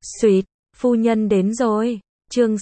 Xuyệt, phu nhân đến rồi. Chương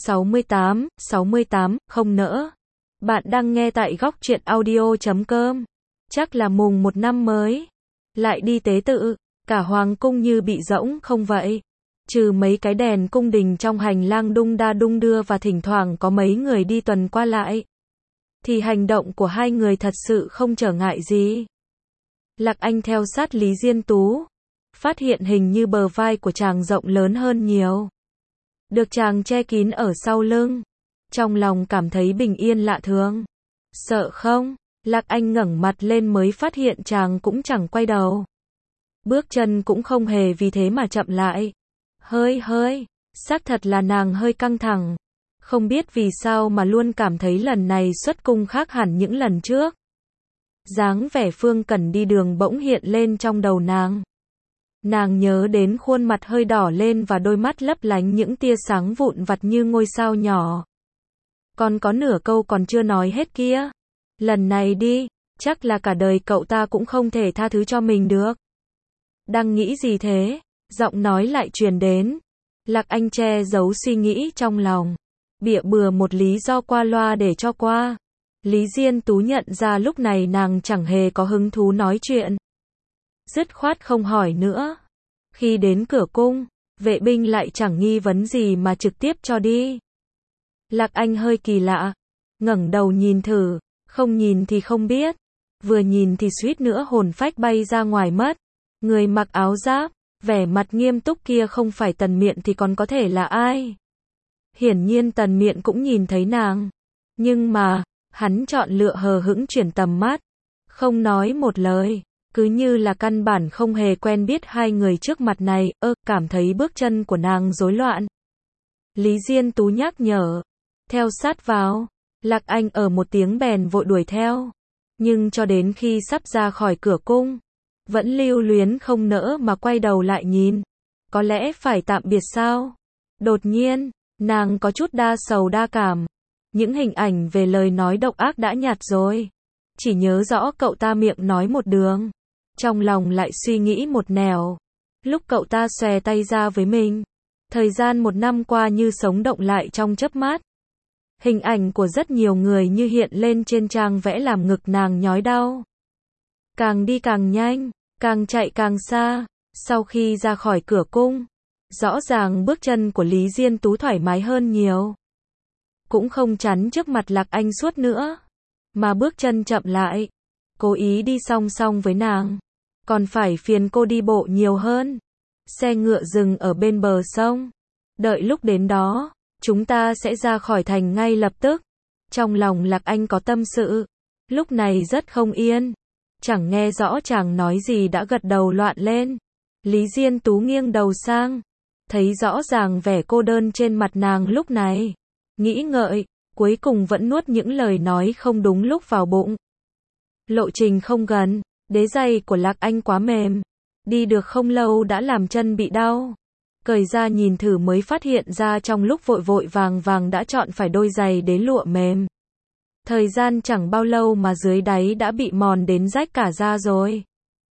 68, không nỡ. Bạn đang nghe tại góc truyện audio.com. Chắc là mùng 1 năm mới. Lại đi tế tự, cả hoàng cung như bị rỗng không vậy. Trừ mấy cái đèn cung đình trong hành lang đung đa đung đưa và thỉnh thoảng có mấy người đi tuần qua lại, thì hành động của hai người thật sự không trở ngại gì. Lạc Anh theo sát Lý Diên Tú, phát hiện hình như bờ vai của chàng rộng lớn hơn nhiều, được chàng che kín ở sau lưng. Trong lòng cảm thấy bình yên lạ thường. Sợ không? Lạc Anh ngẩng mặt lên mới phát hiện chàng cũng chẳng quay đầu. Bước chân cũng không hề vì thế mà chậm lại. Hơi, xác thật là nàng hơi căng thẳng. Không biết vì sao mà luôn cảm thấy lần này xuất cung khác hẳn những lần trước. Dáng vẻ Phương Cẩn đi đường bỗng hiện lên trong đầu nàng. Nàng nhớ đến khuôn mặt hơi đỏ lên và đôi mắt lấp lánh những tia sáng vụn vặt như ngôi sao nhỏ. Còn có nửa câu còn chưa nói hết kia. Lần này đi, chắc là cả đời cậu ta cũng không thể tha thứ cho mình được. Đang nghĩ gì thế? Giọng nói lại truyền đến. Lạc Anh che giấu suy nghĩ trong lòng, bịa bừa một lý do qua loa để cho qua. Lý Diên Tú nhận ra lúc này nàng chẳng hề có hứng thú nói chuyện, dứt khoát không hỏi nữa. Khi đến cửa cung, vệ binh lại chẳng nghi vấn gì mà trực tiếp cho đi. Lạc Anh hơi kỳ lạ, ngẩng đầu nhìn thử, không nhìn thì không biết, vừa nhìn thì suýt nữa hồn phách bay ra ngoài mất. Người mặc áo giáp, vẻ mặt nghiêm túc kia không phải Tần Miện thì còn có thể là ai? Hiển nhiên Tần Miện cũng nhìn thấy nàng, nhưng mà hắn chọn lựa hờ hững chuyển tầm mắt, không nói một lời, cứ như là căn bản không hề quen biết hai người trước mặt này. Cảm thấy bước chân của nàng rối loạn. Lý Diên Tú nhắc nhở, theo sát vào. Lạc Anh ở một tiếng bèn vội đuổi theo, nhưng cho đến khi sắp ra khỏi cửa cung, vẫn lưu luyến không nỡ mà quay đầu lại nhìn. Có lẽ phải tạm biệt sao? Đột nhiên, nàng có chút đa sầu đa cảm. Những hình ảnh về lời nói độc ác đã nhạt rồi. Chỉ nhớ rõ cậu ta miệng nói một đường, trong lòng lại suy nghĩ một nẻo. Lúc cậu ta xòe tay ra với mình, thời gian 1 năm qua như sống động lại trong chớp mắt. Hình ảnh của rất nhiều người như hiện lên trên trang vẽ làm ngực nàng nhói đau. Càng đi càng nhanh, càng chạy càng xa. Sau khi ra khỏi cửa cung, rõ ràng bước chân của Lý Diên Tú thoải mái hơn nhiều. Cũng không chắn trước mặt Lạc Anh suốt nữa, mà bước chân chậm lại, cố ý đi song song với nàng. Còn phải phiền cô đi bộ nhiều hơn. Xe ngựa dừng ở bên bờ sông. Đợi lúc đến đó, chúng ta sẽ ra khỏi thành ngay lập tức. Trong lòng Lạc Anh có tâm sự, lúc này rất không yên. Chẳng nghe rõ chàng nói gì đã gật đầu loạn lên. Lý Diên Tú nghiêng đầu sang, thấy rõ ràng vẻ cô đơn trên mặt nàng lúc này. Nghĩ ngợi, cuối cùng vẫn nuốt những lời nói không đúng lúc vào bụng. Lộ trình không gần, đế giày của Lạc Anh quá mềm, đi được không lâu đã làm chân bị đau. Cởi ra nhìn thử mới phát hiện ra trong lúc vội vội vàng vàng đã chọn phải đôi giày đế lụa mềm. Thời gian chẳng bao lâu mà dưới đáy đã bị mòn đến rách cả da rồi.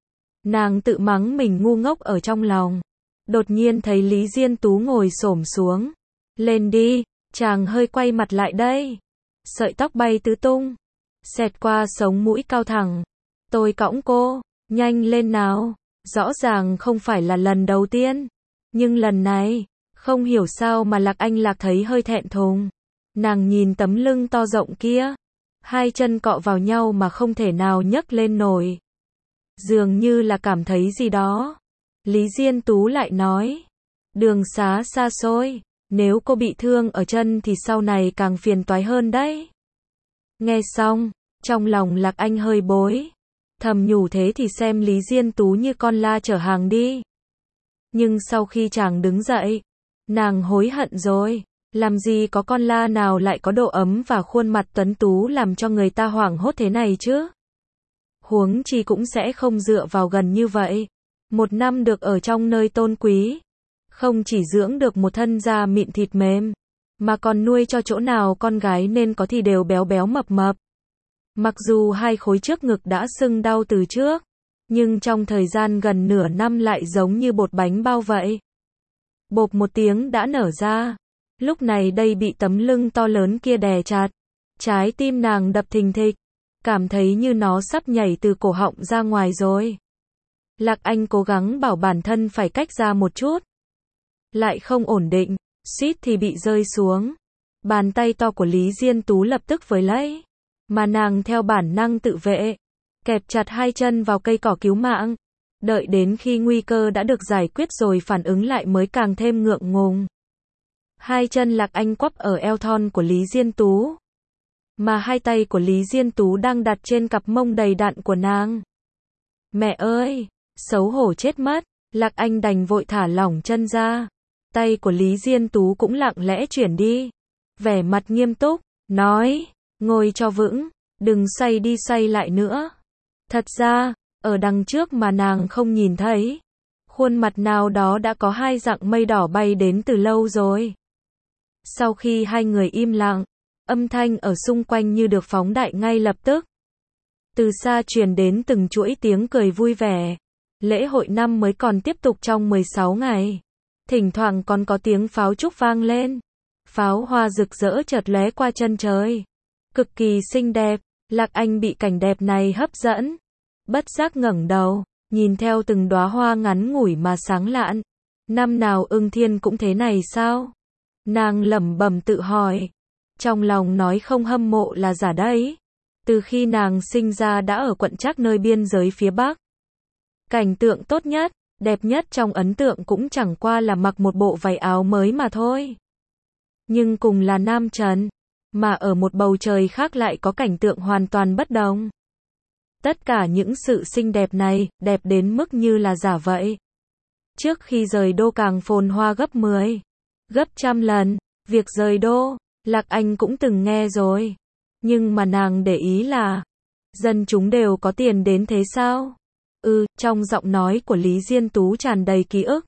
Nàng tự mắng mình ngu ngốc ở trong lòng. Đột nhiên thấy Lý Diên Tú ngồi xổm xuống. Lên đi, chàng hơi quay mặt lại đây. Sợi tóc bay tứ tung, xẹt qua sống mũi cao thẳng. Tôi cõng cô, nhanh lên nào. Rõ ràng không phải là lần đầu tiên, nhưng lần này, không hiểu sao mà Lạc Anh thấy hơi thẹn thùng. Nàng nhìn tấm lưng to rộng kia, hai chân cọ vào nhau mà không thể nào nhấc lên nổi. Dường như là cảm thấy gì đó. Lý Diên Tú lại nói, đường xá xa xôi, nếu cô bị thương ở chân thì sau này càng phiền toái hơn đấy. Nghe xong, trong lòng Lạc Anh hơi bối, thầm nhủ thế thì xem Lý Diên Tú như con la chở hàng đi. Nhưng sau khi chàng đứng dậy, nàng hối hận rồi. Làm gì có con la nào lại có độ ấm và khuôn mặt tuấn tú làm cho người ta hoảng hốt thế này chứ? Huống chi cũng sẽ không dựa vào gần như vậy. 1 năm được ở trong nơi tôn quý, không chỉ dưỡng được một thân da mịn thịt mềm, mà còn nuôi cho chỗ nào con gái nên có thì đều béo béo mập mập. Mặc dù 2 khối trước ngực đã sưng đau từ trước, nhưng trong thời gian gần nửa năm lại giống như bột bánh bao vậy. bộp một tiếng đã nở ra. Lúc này đây bị tấm lưng to lớn kia đè chặt. Trái tim nàng đập thình thịch, cảm thấy như nó sắp nhảy từ cổ họng ra ngoài rồi. Lạc Anh cố gắng bảo bản thân phải cách ra một chút. Lại không ổn định, suýt thì bị rơi xuống. Bàn tay to của Lý Diên Tú lập tức với lấy. Mà nàng theo bản năng tự vệ, kẹp chặt hai chân vào cây cỏ cứu mạng. Đợi đến khi nguy cơ đã được giải quyết rồi phản ứng lại mới càng thêm ngượng ngùng. Hai chân Lạc Anh quắp ở eo thon của Lý Diên Tú. Mà hai tay của Lý Diên Tú đang đặt trên cặp mông đầy đặn của nàng. Mẹ ơi! Xấu hổ chết mất, Lạc Anh đành vội thả lỏng chân ra. Tay của Lý Diên Tú cũng lặng lẽ chuyển đi. Vẻ mặt nghiêm túc, nói, ngồi cho vững, đừng xoay đi xoay lại nữa. Thật ra, ở đằng trước mà nàng không nhìn thấy, khuôn mặt nào đó đã có hai dặng mây đỏ bay đến từ lâu rồi. Sau khi hai người im lặng, âm thanh ở xung quanh như được phóng đại ngay lập tức. Từ xa truyền đến từng chuỗi tiếng cười vui vẻ. Lễ hội năm mới còn tiếp tục trong 16 ngày. Thỉnh thoảng còn có tiếng pháo trúc vang lên. Pháo hoa rực rỡ chợt lóe qua chân trời. Cực kỳ xinh đẹp, Lạc Anh bị cảnh đẹp này hấp dẫn. Bất giác ngẩng đầu, nhìn theo từng đóa hoa ngắn ngủi mà sáng lạn. Năm nào Ưng Thiên cũng thế này sao? Nàng lẩm bẩm tự hỏi. Trong lòng nói không hâm mộ là giả đấy. Từ khi nàng sinh ra đã ở quận Trác nơi biên giới phía Bắc. Cảnh tượng tốt nhất, đẹp nhất trong ấn tượng cũng chẳng qua là mặc một bộ váy áo mới mà thôi. Nhưng cùng là nam trần, mà ở một bầu trời khác lại có cảnh tượng hoàn toàn bất đồng. Tất cả những sự xinh đẹp này, đẹp đến mức như là giả vậy. Trước khi rời đô càng phồn hoa gấp 10, gấp trăm lần, việc rời đô, Lạc Anh cũng từng nghe rồi. Nhưng mà nàng để ý là, dân chúng đều có tiền đến thế sao? Trong giọng nói của Lý Diên Tú tràn đầy ký ức.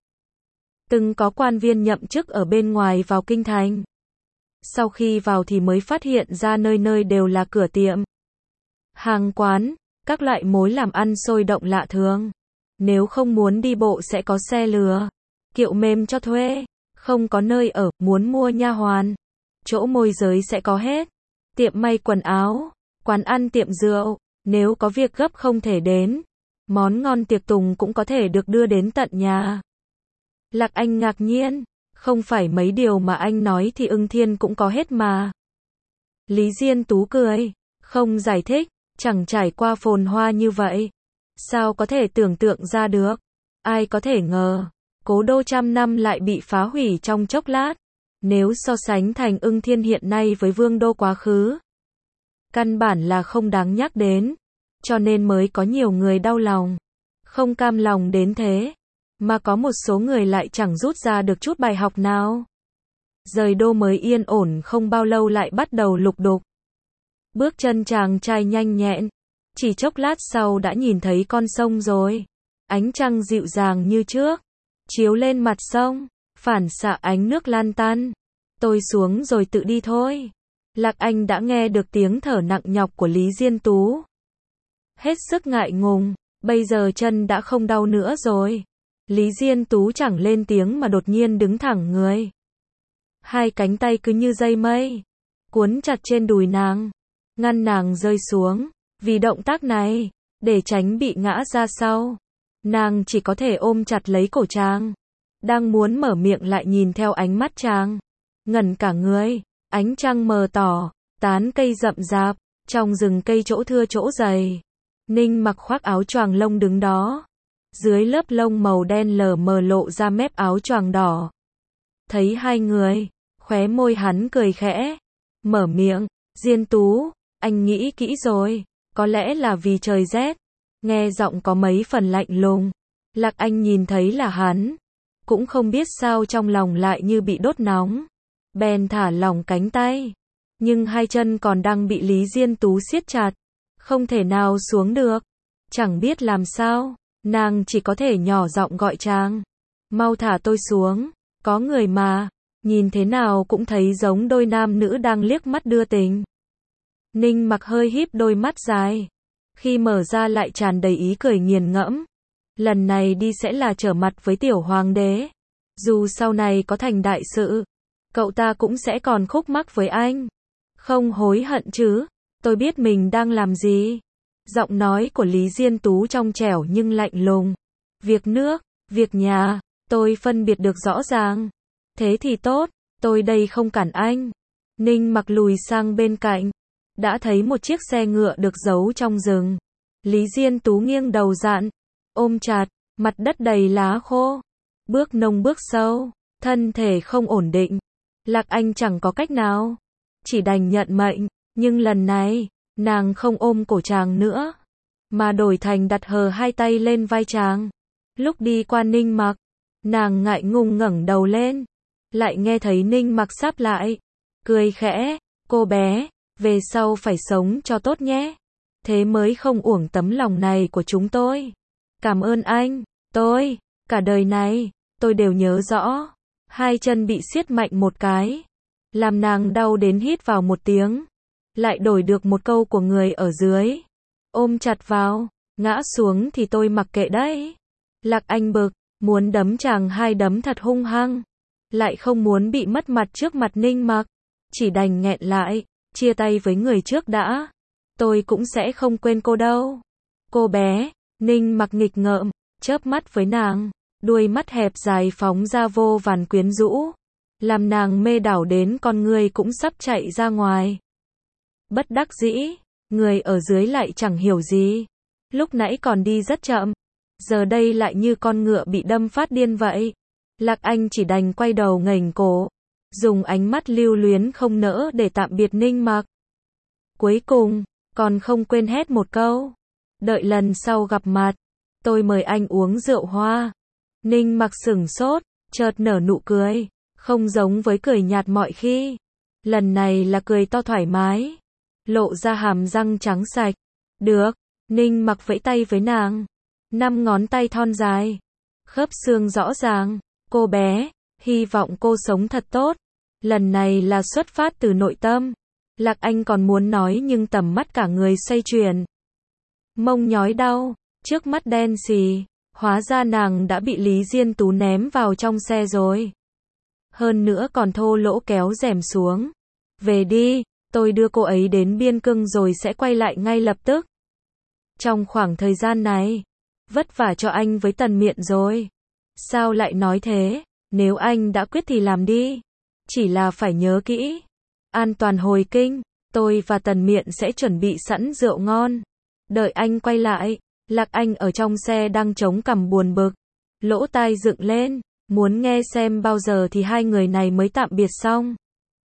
Từng có quan viên nhậm chức ở bên ngoài vào kinh thành. Sau khi vào thì mới phát hiện ra nơi nơi đều là cửa tiệm, hàng quán, các loại mối làm ăn sôi động lạ thường. Nếu không muốn đi bộ sẽ có xe lừa, kiệu mềm cho thuê, không có nơi ở, muốn mua nha hoàn, chỗ môi giới sẽ có hết. Tiệm may quần áo, quán ăn tiệm rượu, nếu có việc gấp không thể đến, món ngon tiệc tùng cũng có thể được đưa đến tận nhà. Lạc Anh ngạc nhiên, không phải mấy điều mà anh nói thì Ưng Thiên cũng có hết mà. Lý Diên Tú cười, không giải thích, chẳng trải qua phồn hoa như vậy. Sao có thể tưởng tượng ra được? Ai có thể ngờ, cố đô trăm năm lại bị phá hủy trong chốc lát. Nếu so sánh thành Ưng Thiên hiện nay với vương đô quá khứ, căn bản là không đáng nhắc đến. Cho nên mới có nhiều người đau lòng, không cam lòng đến thế. Mà có một số người lại chẳng rút ra được chút bài học nào. Rời đô mới yên ổn không bao lâu lại bắt đầu lục đục. Bước chân chàng trai nhanh nhẹn, chỉ chốc lát sau đã nhìn thấy con sông rồi. Ánh trăng dịu dàng như trước, chiếu lên mặt sông, phản xạ ánh nước lan tăn. Tôi xuống rồi tự đi thôi. Lạc Anh đã nghe được tiếng thở nặng nhọc của Lý Diên Tú. Hết sức ngại ngùng, bây giờ chân đã không đau nữa rồi. Lý Diên Tú chẳng lên tiếng mà đột nhiên đứng thẳng người. Hai cánh tay cứ như dây mây, cuốn chặt trên đùi nàng, ngăn nàng rơi xuống. Vì động tác này, để tránh bị ngã ra sau, nàng chỉ có thể ôm chặt lấy cổ chàng. Đang muốn mở miệng lại nhìn theo ánh mắt chàng, ngẩn cả người. Ánh trăng mờ tỏ, tán cây rậm rạp, trong rừng cây chỗ thưa chỗ dày. Ninh mặc khoác áo choàng lông đứng đó. Dưới lớp lông màu đen lờ mờ lộ ra mép áo choàng đỏ. Thấy hai người, khóe môi hắn cười khẽ, mở miệng, Diên Tú, anh nghĩ kỹ rồi, có lẽ là vì trời rét. Nghe giọng có mấy phần lạnh lùng. Lạc Anh nhìn thấy là hắn, cũng không biết sao trong lòng lại như bị đốt nóng. Bèn thả lỏng cánh tay, nhưng hai chân còn đang bị Lý Diên Tú siết chặt, không thể nào xuống được. Chẳng biết làm sao, nàng chỉ có thể nhỏ giọng gọi chàng, mau thả tôi xuống, có người mà, nhìn thế nào cũng thấy giống đôi nam nữ đang liếc mắt đưa tình. Ninh mặc hơi híp đôi mắt dài, khi mở ra lại tràn đầy ý cười nghiền ngẫm. Lần này đi sẽ là trở mặt với tiểu hoàng đế. Dù sau này có thành đại sự, cậu ta cũng sẽ còn khúc mắc với anh. Không hối hận chứ, tôi biết mình đang làm gì. Giọng nói của Lý Diên Tú trong trẻo nhưng lạnh lùng. Việc nước, việc nhà, tôi phân biệt được rõ ràng. Thế thì tốt, tôi đây không cản anh. Ninh Mặc lùi sang bên cạnh, đã thấy một chiếc xe ngựa được giấu trong rừng. Lý Diên Tú nghiêng đầu dặn, ôm chặt, mặt đất đầy lá khô. Bước nông bước sâu, thân thể không ổn định. Lạc Anh chẳng có cách nào, chỉ đành nhận mệnh, nhưng lần này, nàng không ôm cổ chàng nữa, mà đổi thành đặt hờ hai tay lên vai chàng. Lúc đi qua Ninh Mặc, nàng ngại ngùng ngẩng đầu lên, lại nghe thấy Ninh Mặc sáp lại, cười khẽ, cô bé, về sau phải sống cho tốt nhé, thế mới không uổng tấm lòng này của chúng tôi. Cảm ơn anh, cả đời này, tôi đều nhớ rõ. Hai chân bị siết mạnh một cái, làm nàng đau đến hít vào một tiếng, lại đổi được một câu của người ở dưới. Ôm chặt vào, ngã xuống thì tôi mặc kệ đấy. Lạc Anh bực, muốn đấm chàng hai đấm thật hung hăng, lại không muốn bị mất mặt trước mặt Ninh Mặc, chỉ đành nghẹn lại, chia tay với người trước đã. Tôi cũng sẽ không quên cô đâu. Cô bé, Ninh Mặc nghịch ngợm, chớp mắt với nàng, đuôi mắt hẹp dài phóng ra vô vàn quyến rũ, làm nàng mê đảo đến con người cũng sắp chạy ra ngoài. Bất đắc dĩ, người ở dưới lại chẳng hiểu gì. Lúc nãy còn đi rất chậm, giờ đây lại như con ngựa bị đâm phát điên vậy. Lạc Anh chỉ đành quay đầu nghềnh cổ, dùng ánh mắt lưu luyến không nỡ để tạm biệt Ninh Mặc. Cuối cùng, còn không quên hét một câu, đợi lần sau gặp mặt, tôi mời anh uống rượu hoa. Ninh Mặc sửng sốt, chợt nở nụ cười, không giống với cười nhạt mọi khi. Lần này là cười to thoải mái, lộ ra hàm răng trắng sạch. Được, Ninh Mặc vẫy tay với nàng, 5 ngón tay thon dài, khớp xương rõ ràng. Cô bé, hy vọng cô sống thật tốt. Lần này là xuất phát từ nội tâm. Lạc Anh còn muốn nói nhưng tầm mắt cả người xoay chuyển. Mông nhói đau, trước mắt đen xì, hóa ra nàng đã bị Lý Diên Tú ném vào trong xe rồi. Hơn nữa còn thô lỗ kéo rèm xuống. Về đi, tôi đưa cô ấy đến Biên Cương rồi sẽ quay lại ngay lập tức. Trong khoảng thời gian này, vất vả cho anh với Tần Miện rồi. Sao lại nói thế, nếu anh đã quyết thì làm đi. Chỉ là phải nhớ kỹ, an toàn hồi kinh, tôi và Tần Miện sẽ chuẩn bị sẵn rượu ngon. Đợi anh quay lại. Lạc Anh ở trong xe đang chống cằm buồn bực, lỗ tai dựng lên, muốn nghe xem bao giờ thì hai người này mới tạm biệt xong.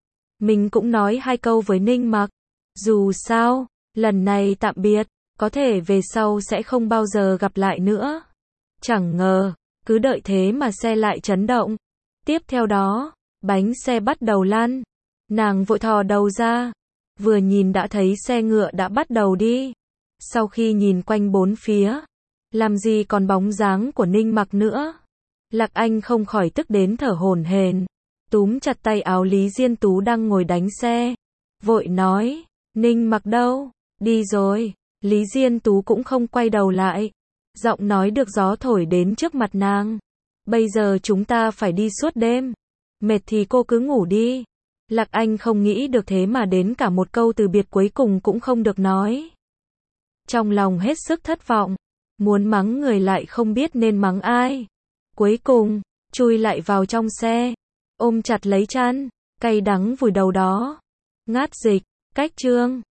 Mình cũng nói hai câu với Ninh Mặc, dù sao, lần này tạm biệt, có thể về sau sẽ không bao giờ gặp lại nữa. Chẳng ngờ, cứ đợi thế mà xe lại chấn động. Tiếp theo đó, bánh xe bắt đầu lăn, nàng vội thò đầu ra, vừa nhìn đã thấy xe ngựa đã bắt đầu đi. Sau khi nhìn quanh bốn phía, làm gì còn bóng dáng của Ninh Mặc nữa. Lạc Anh không khỏi tức đến thở hổn hển, túm chặt tay áo Lý Diên Tú đang ngồi đánh xe, vội nói, Ninh Mặc đâu, đi rồi. Lý Diên Tú cũng không quay đầu lại, giọng nói được gió thổi đến trước mặt nàng, bây giờ chúng ta phải đi suốt đêm, mệt thì cô cứ ngủ đi. Lạc Anh không nghĩ được thế mà đến cả một câu từ biệt cuối cùng cũng không được nói. Trong lòng hết sức thất vọng, muốn mắng người lại không biết nên mắng ai. Cuối cùng, chui lại vào trong xe, ôm chặt lấy chăn, cay đắng vùi đầu đó. Ngát dịch, cách chương.